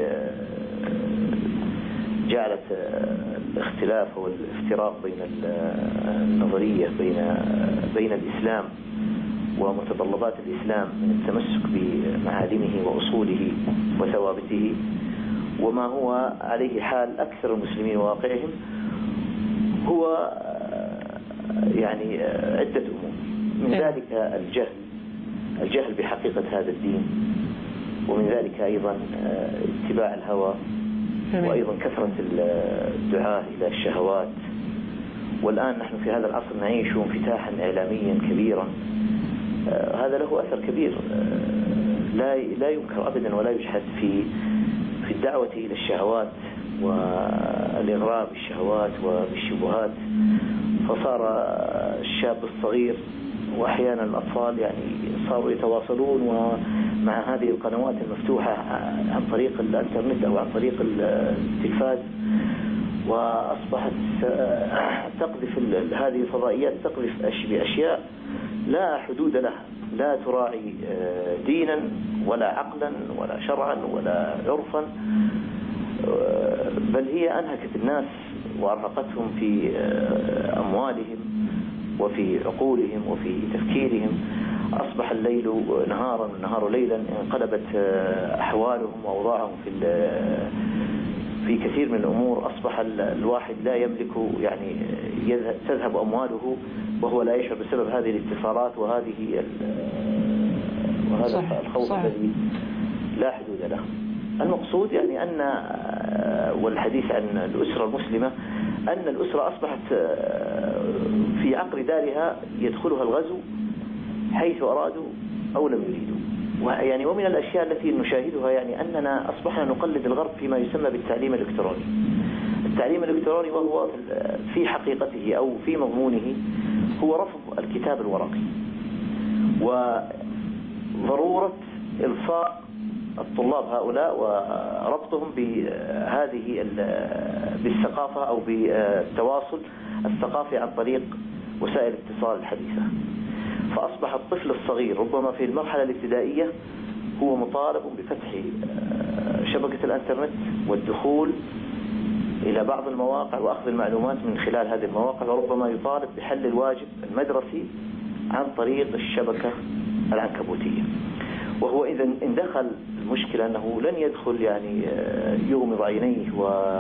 جعلت الاختلاف والافتراق بين النظرية بين بين الإسلام ومتطلبات الإسلام من التمسك بمعالمه وأصوله وثوابته، وما هو عليه حال أكثر المسلمين واقعهم، هو يعني عدة أمور. من ذلك الجهل الجهل بحقيقة هذا الدين، ومن ذلك أيضا اتباع الهوى، وأيضا كثرة الدعاء إلى الشهوات. والآن نحن في هذا العصر نعيش انفتاحا إعلاميا كبيرا، هذا له أثر كبير لا لا ينكر أبدا ولا يجحد في في الدعوة إلى الشهوات والإغراء بالشهوات وبالشبهات. فصار الشاب الصغير وأحيانا الأطفال يعني صاروا يتواصلون ومع هذه القنوات المفتوحة عن طريق الإنترنت أو عن طريق التلفاز، وأصبحت تقذف هذه الفضائيات تقذف بأشياء لا حدود لها، لا تراعي دينا ولا عقلا ولا شرعا ولا عرفا، بل هي أنهكت الناس وأرهقتهم في أموالهم وفي عقولهم وفي تفكيرهم. أصبح الليل نهارا والنهار ليلا، انقلبت أحوالهم وأوضاعهم في في في كثير من الأمور أصبح الواحد لا يملك، يعني تذهب أمواله وهو لا يشعر بسبب هذه الاتصالات وهذه وهذا الخوف الذي لا حدود له. المقصود يعني أن والحديث عن الأسرة المسلمة أن الأسرة أصبحت في عقر دارها يدخلها الغزو حيث أرادوا أو لم يريدوا. ويعني ومن الأشياء التي نشاهدها يعني أننا أصبحنا نقلد الغرب فيما يسمى بالتعليم الإلكتروني. التعليم الإلكتروني وهو في حقيقته أو في مضمونه هو رفض الكتاب الورقي وضرورة إلصاق الطلاب هؤلاء وربطهم بهذه بالثقافة أو بالتواصل الثقافي عن طريق وسائل الاتصال الحديثة. فأصبح الطفل الصغير ربما في المرحلة الابتدائية هو مطالب بفتح شبكة الانترنت والدخول إلى بعض المواقع وأخذ المعلومات من خلال هذه المواقع، وربما يطالب بحل الواجب المدرسي عن طريق الشبكة العنكبوتية. وهو إذا إن دخل المشكلة أنه لن يدخل يعني يغمض عينيه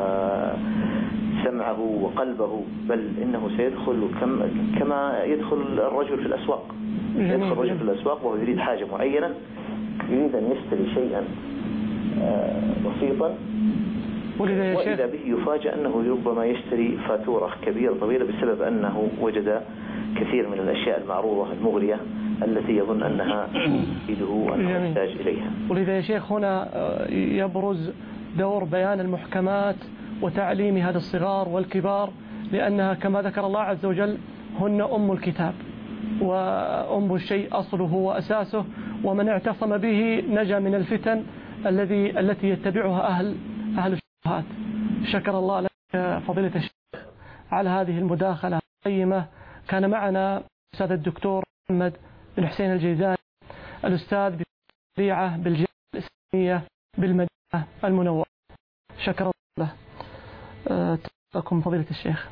وسمعه وقلبه، بل إنه سيدخل كما يدخل الرجل في الأسواق. يدخل الرجل في الأسواق وهو يريد حاجة معينة، يريد أن يشتري شيئا بسيطا، وإذا به يفاجأ أنه ربما يشتري فاتورة كبيرة طويلة بسبب أنه وجد كثير من الأشياء المعروضة المغرية التي يظن أنها تفيده وأنه يحتاج إليها. ولذا يا شيخ هنا يبرز دور بيان المحكمات وتعليم هذا الصغار والكبار، لأنها كما ذكر الله عز وجل هن أم الكتاب، وأم الشيء أصله وأساسه، ومن اعتصم به نجا من الفتن الذي التي يتبعها أهل أهل الشبهات. شكر الله لك فضيلة الشيخ على هذه المداخلة القيمة. كان معنا الأستاذ الدكتور محمد بن حسين الجيزاني، الأستاذ بالشريعة بالجامعة الإسلامية بالمدينة المنورة. شكر الله لكم فضيلة الشيخ.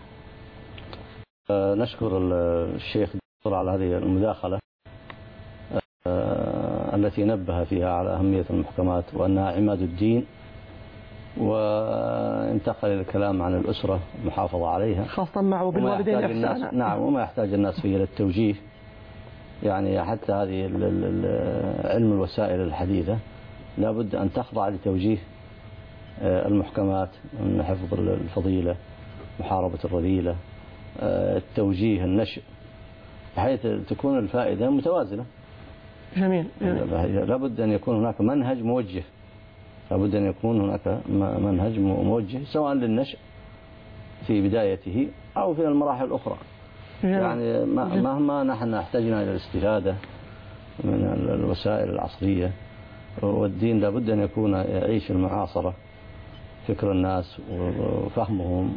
نشكر الشيخ الدكتور على هذه المداخلة التي نبه فيها على أهمية المحكمات وأنها عماد الدين، وانتقل الكلام عن الأسرة المحافظة عليها خاصة معه بالوالدين إحسانا. نعم، وما يحتاج الناس فيه إلى التوجيه، يعني حتى هذه علم الوسائل الحديثة لابد أن تخضع لتوجيه المحكمات من حفظ الفضيلة، محاربة الرذيلة، التوجيه النشء، بحيث تكون الفائدة متوازنة. جميل, جميل. لابد أن يكون هناك منهج موجه، لابد أن يكون هناك منهج موجه سواء للنشء في بدايته أو في المراحل الأخرى. جميل. يعني مهما نحن احتاجنا إلى الاستفادة من الوسائل العصرية، والدين لابد أن يكون يعيش المعاصرة، فكر الناس وفهمهم،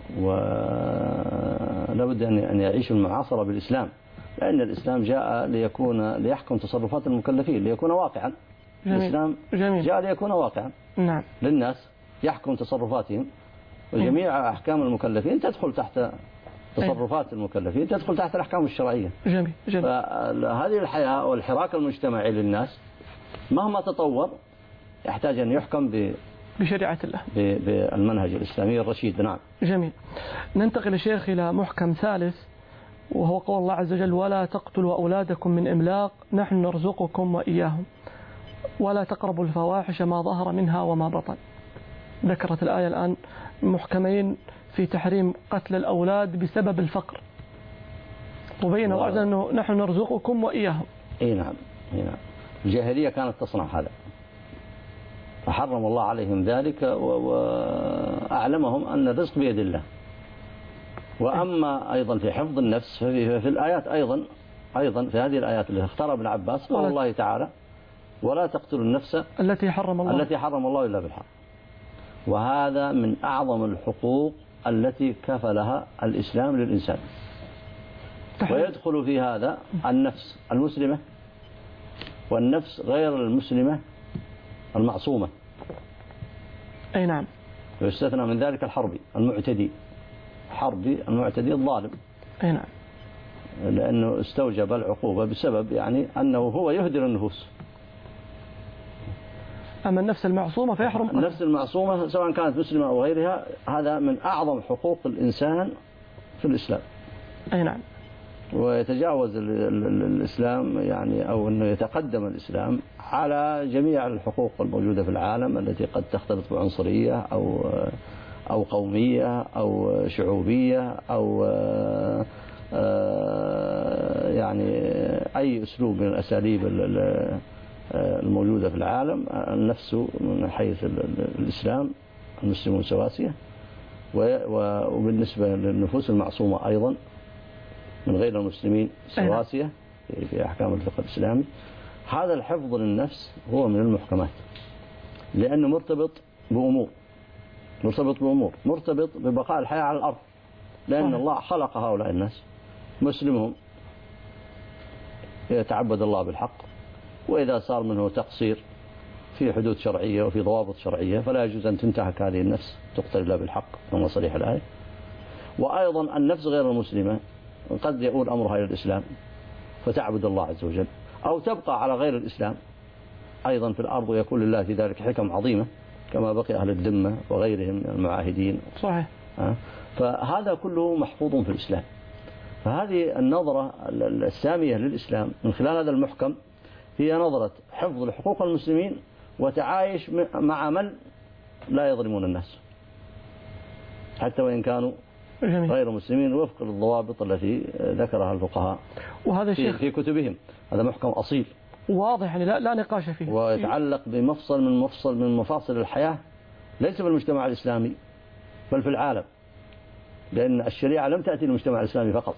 ولابد أن يعيش المعاصرة بالإسلام، لأن الإسلام جاء ليكون ليحكم تصرفات المكلفين، ليكون واقعا. جميل. الإسلام جميل. جاء ليكون واقعا. نعم. للناس، يحكم تصرفاتهم، وجميع أحكام المكلفين تدخل تحت تصرفات المكلفين، تدخل تحت الأحكام الشرعية. جميل. جميل. فهذه الحياة والحراك المجتمعي للناس مهما تطور يحتاج أن يحكم ب بشريعة الله، بالمنهج الإسلامي الرشيد. نعم. جميل. ننتقل يا شيخ إلى محكم ثالث، وهو قول الله عز وجل: ولا تقتلوا أولادكم من إملاق نحن نرزقكم وإياهم ولا تقربوا الفواحش ما ظهر منها وما بطن. ذكرت الآية الآن محكمين في تحريم قتل الأولاد بسبب الفقر، وبين الله عز وجل أنه نحن نرزقكم وإياهم. اي نعم، اي نعم. الجاهلية كانت تصنع هذا، فحرم الله عليهم ذلك وأعلمهم أن الرزق بيد الله. وأما أيضا في حفظ النفس ففي في الآيات أيضا أيضا في هذه الآيات اللي اختارها ابن عباس قال الله تعالى: ولا تقتلوا النفس التي حرم الله التي حرم الله إلا بالحق. وهذا من أعظم الحقوق التي كفلها الإسلام للإنسان. ويدخل في هذا النفس المسلمة والنفس غير المسلمة المعصومة. أي نعم. ويستثنى من ذلك الحربي المعتدي، حربي المعتدي الظالم. أي نعم. لأنه استوجب العقوبة بسبب يعني أنه هو يهدر النفوس. أما النفس المعصومة فيحرم. النفس المعصومة سواء كانت مسلمة أو غيرها، هذا من أعظم حقوق الإنسان في الإسلام. أي نعم. ويتجاوز الإسلام يعني أو أنه يتقدم الإسلام على جميع الحقوق الموجودة في العالم التي قد تختلط بعنصرية أو أو قومية أو شعوبية أو يعني أي أسلوب من الأساليب الموجودة في العالم. النفس من حيث الإسلام المسلمون سواسية، وبالنسبة للنفوس المعصومة أيضا من غير المسلمين سواسية في أحكام الفقه الإسلامي. هذا الحفظ للنفس هو من المحكمات، لأنه مرتبط بأمور مرتبط بأمور مرتبط ببقاء الحياة على الأرض، لأن الله خلق هؤلاء الناس، مسلمهم يتعبد الله بالحق، وإذا صار منه تقصير في حدود شرعية وفي ضوابط شرعية فلا يجوز أن تنتهك هذه النفس، تقتل إلا بالحق كما صريح الآية. وأيضا النفس غير المسلمة قد يؤول أمرها إلى الإسلام فتعبد الله عز وجل، أو تبقى على غير الإسلام أيضا في الأرض، ويكون لله في ذلك حكم عظيمة كما بقي أهل الذمة وغيرهم من المعاهدين. صحيح. فهذا كله محفوظ في الإسلام. فهذه النظرة السامية للإسلام من خلال هذا المحكم هي نظرة حفظ لحقوق المسلمين وتعايش مع من لا يظلمون الناس حتى وإن كانوا جميل. غير مسلمين وفق الضوابط التي ذكرها الفقهاء وهذا في, في كتبهم. هذا محكم أصيل واضح يعني لا, لا نقاش فيه، ويتعلق بمفصل من مفصل من مفاصل الحياة، ليس في المجتمع الإسلامي بل في العالم، لأن الشريعة لم تأتي للمجتمع الإسلامي فقط،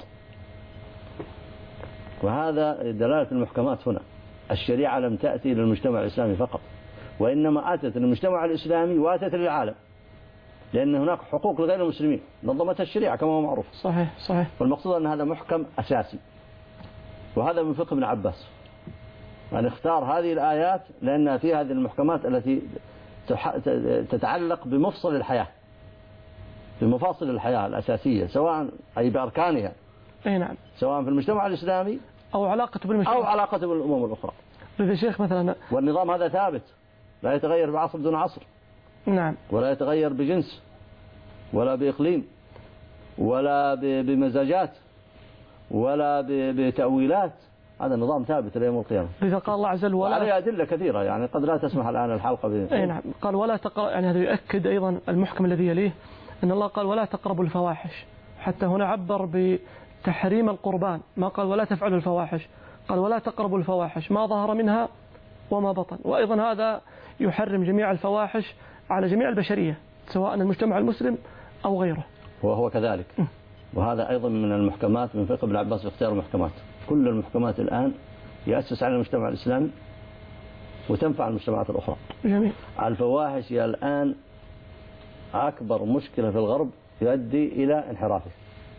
وهذا دلالة المحكمات هنا. الشريعة لم تأتي للمجتمع الإسلامي فقط، وإنما أتت للمجتمع الإسلامي وأتت للعالم، لأن هناك حقوق لغير المسلمين نظمتها الشريعة كما هو معروف. صحيح صحيح. والمقصود أن هذا محكم أساسي، وهذا من فقه ابن عباس أن اختار هذه الآيات لأنها في هذه المحكمات التي تتعلق بمفصل الحياة، بمفاصل الحياة الأساسية، سواء أي بأركانها. أي نعم. سواء في المجتمع الإسلامي أو علاقته بالمجتمع أو علاقته بالأمم الأخرى. يا شيخ مثلا والنظام هذا ثابت لا يتغير بعصر دون عصر. نعم. ولا يتغير بجنس ولا بإقليم ولا بمزاجات ولا بتأويلات، هذا النظام ثابت إلى يوم القيامة. إذا قال الله عز وجل ولا عليه أدلة كثيرة يعني قد لا تسمح الآن الحلقة ب... أي نعم. قال ولا تقرأ، يعني هذا يؤكد أيضا المحكم الذي يليه أن الله قال ولا تقربوا الفواحش، حتى هنا عبر بتحريم القربان، ما قال ولا تفعلوا الفواحش، قال ولا تقربوا الفواحش ما ظهر منها وما بطن. وأيضا هذا يحرم جميع الفواحش على جميع البشرية سواء المجتمع المسلم أو غيره. وهو كذلك. وهذا أيضا من المحكمات من فقه ابن عباس في اختيار المحكمات. كل المحكمات الآن يأسس على المجتمع الإسلامي وتنفع المجتمعات الأخرى. جميل. الفواحش هي الآن أكبر مشكلة في الغرب يؤدي إلى انحرافه،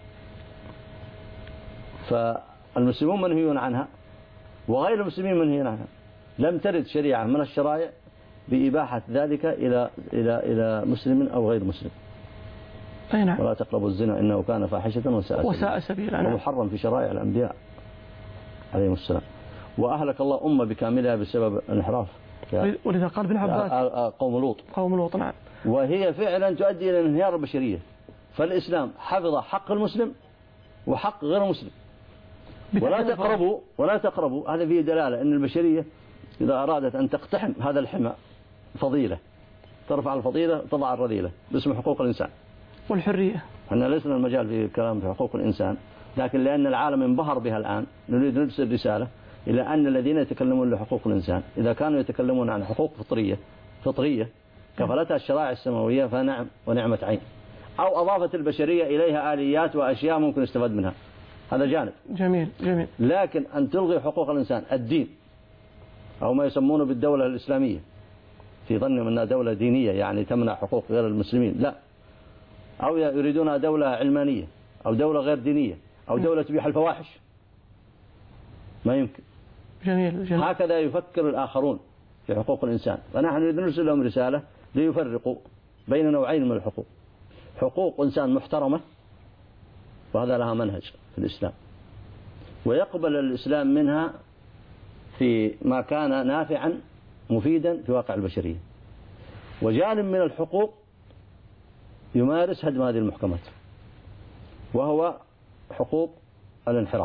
فالمسلمون منهيون عنها وغير المسلمين منهيون عنها. لم ترد شريعة من الشرائع بإباحة ذلك إلى إلى إلى مسلم أو غير مسلم. أي نعم. ولا تقربوا الزنا إنه كان فاحشة وساء وساء سبيلا. ومحرم في شرائع الأنبياء عليهم السلام. وأهلك الله أمة بكاملها بسبب الانحراف. ولذا قال ابن عباس قوم لوط. قوم لوط. نعم. وهي فعلا تؤدي إلى انهيار البشرية. فالإسلام حفظ حق المسلم وحق غير المسلم. ولا تقربوا ولا تقربوا هذا فيه دلالة أن البشرية إذا أرادت أن تقتحم هذا الحمى فضيلة، ترفع الفضيلة تضع الرذيلة باسم حقوق الإنسان والحرية. احنا لسنا المجال في الكلام في حقوق الإنسان، لكن لأن العالم انبهر بها الآن نريد نرسل رسالة إلى أن الذين يتكلمون لحقوق الإنسان إذا كانوا يتكلمون عن حقوق فطرية فطرية كفلتها الشرائع السماوية فنعم ونعمة عين، أو أضافت البشرية إليها آليات وأشياء ممكن يستفاد منها، هذا جانب. جميل جميل. لكن أن تلغي حقوق الإنسان الدين أو ما يسمونه بالدولة الإسلامية في ظنهم أنها دولة دينية يعني تمنع حقوق غير المسلمين، لا، أو يريدون دولة علمانية أو دولة غير دينية أو دولة تبيح الفواحش، ما يمكن. جميل جميل. هكذا يفكر الآخرون في حقوق الإنسان، ونحن نريد نرسل لهم رسالة ليفرقوا بين نوعين من الحقوق: حقوق إنسان محترمة وهذا لها منهج في الإسلام ويقبل الإسلام منها في ما كان نافعا مفيدا في واقع البشرية، وجانب من الحقوق يمارس هدم هذه المحكمات، وهو حقوق الانحراف،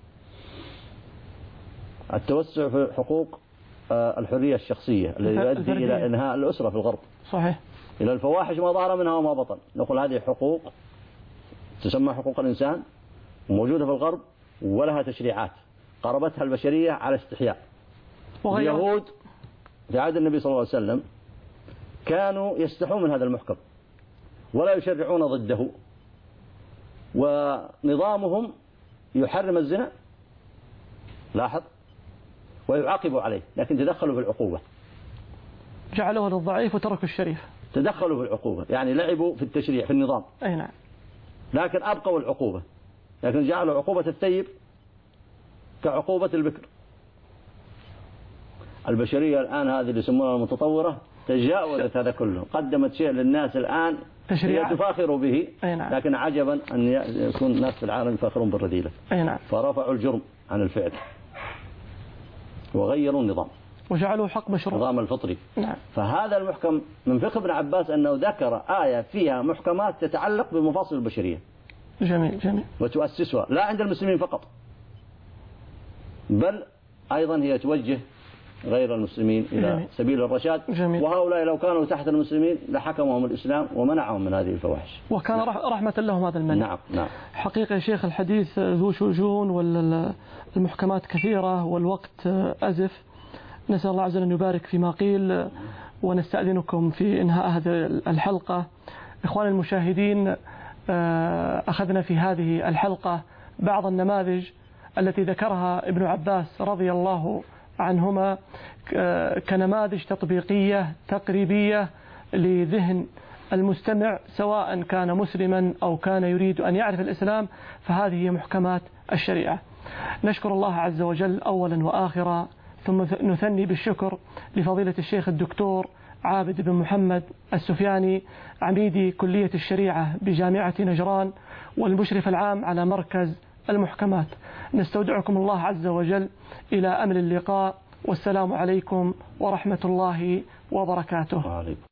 التوسع في حقوق الحرية الشخصية الذي يؤدي إلى إنهاء الأسرة في الغرب، صحيح، إلى الفواحش ما ظهر منها وما بطن. نقول هذه حقوق تسمى حقوق الإنسان وموجودة في الغرب ولها تشريعات قربتها البشرية على استحياء. اليهود في عهد النبي صلى الله عليه وسلم كانوا يستحون من هذا المحكم ولا يشرعون ضده، ونظامهم يحرم الزنا، لاحظ، ويعاقب عليه، لكن تدخلوا في العقوبة، جعلوه للضعيف وتركوا الشريف، تدخلوا في العقوبة، يعني لعبوا في التشريع في النظام، أي نعم، لكن أبقوا العقوبة، لكن جعلوا عقوبة الثيب كعقوبة البكر. البشرية الآن هذه اللي يسمونها المتطورة تجاوزت هذا كله، قدمت شيء للناس الآن هي تفاخر به، نعم. لكن عجبا أن يكون الناس في العالم يفاخرون بالرذيلة، نعم. فرفعوا الجرم عن الفعل وغيروا النظام وجعلوا حق مشروع، النظام الفطري. نعم. فهذا المحكم من فقه ابن عباس أنه ذكر آية فيها محكمات تتعلق بمفاصل البشرية، جميل جميل، وتؤسسها لا عند المسلمين فقط، بل أيضا هي توجه غير المسلمين إلى جميل. سبيل الرشاد. جميل. وهؤلاء لو كانوا تحت المسلمين لحكمهم الإسلام ومنعهم من هذه الفواحش، وكان نعم. رحمة لهم هذا المنع. نعم نعم. حقيقة يا شيخ الحديث ذو شجون والمحكمات كثيرة والوقت أزف، نسأل الله عز وجل أن يبارك فيما قيل، ونستأذنكم في إنهاء هذه الحلقة. إخواني المشاهدين، أخذنا في هذه الحلقة بعض النماذج التي ذكرها ابن عباس رضي الله عنهما كنماذج تطبيقية تقريبية لذهن المستمع، سواء كان مسلما أو كان يريد أن يعرف الإسلام، فهذه هي محكمات الشريعة. نشكر الله عز وجل أولا وآخرا، ثم نثني بالشكر لفضيلة الشيخ الدكتور عابد بن محمد السفياني، عميد كلية الشريعة بجامعة نجران والمشرف العام على مركز المحكمات. نستودعكم الله عز وجل إلى أمل اللقاء، والسلام عليكم ورحمة الله وبركاته.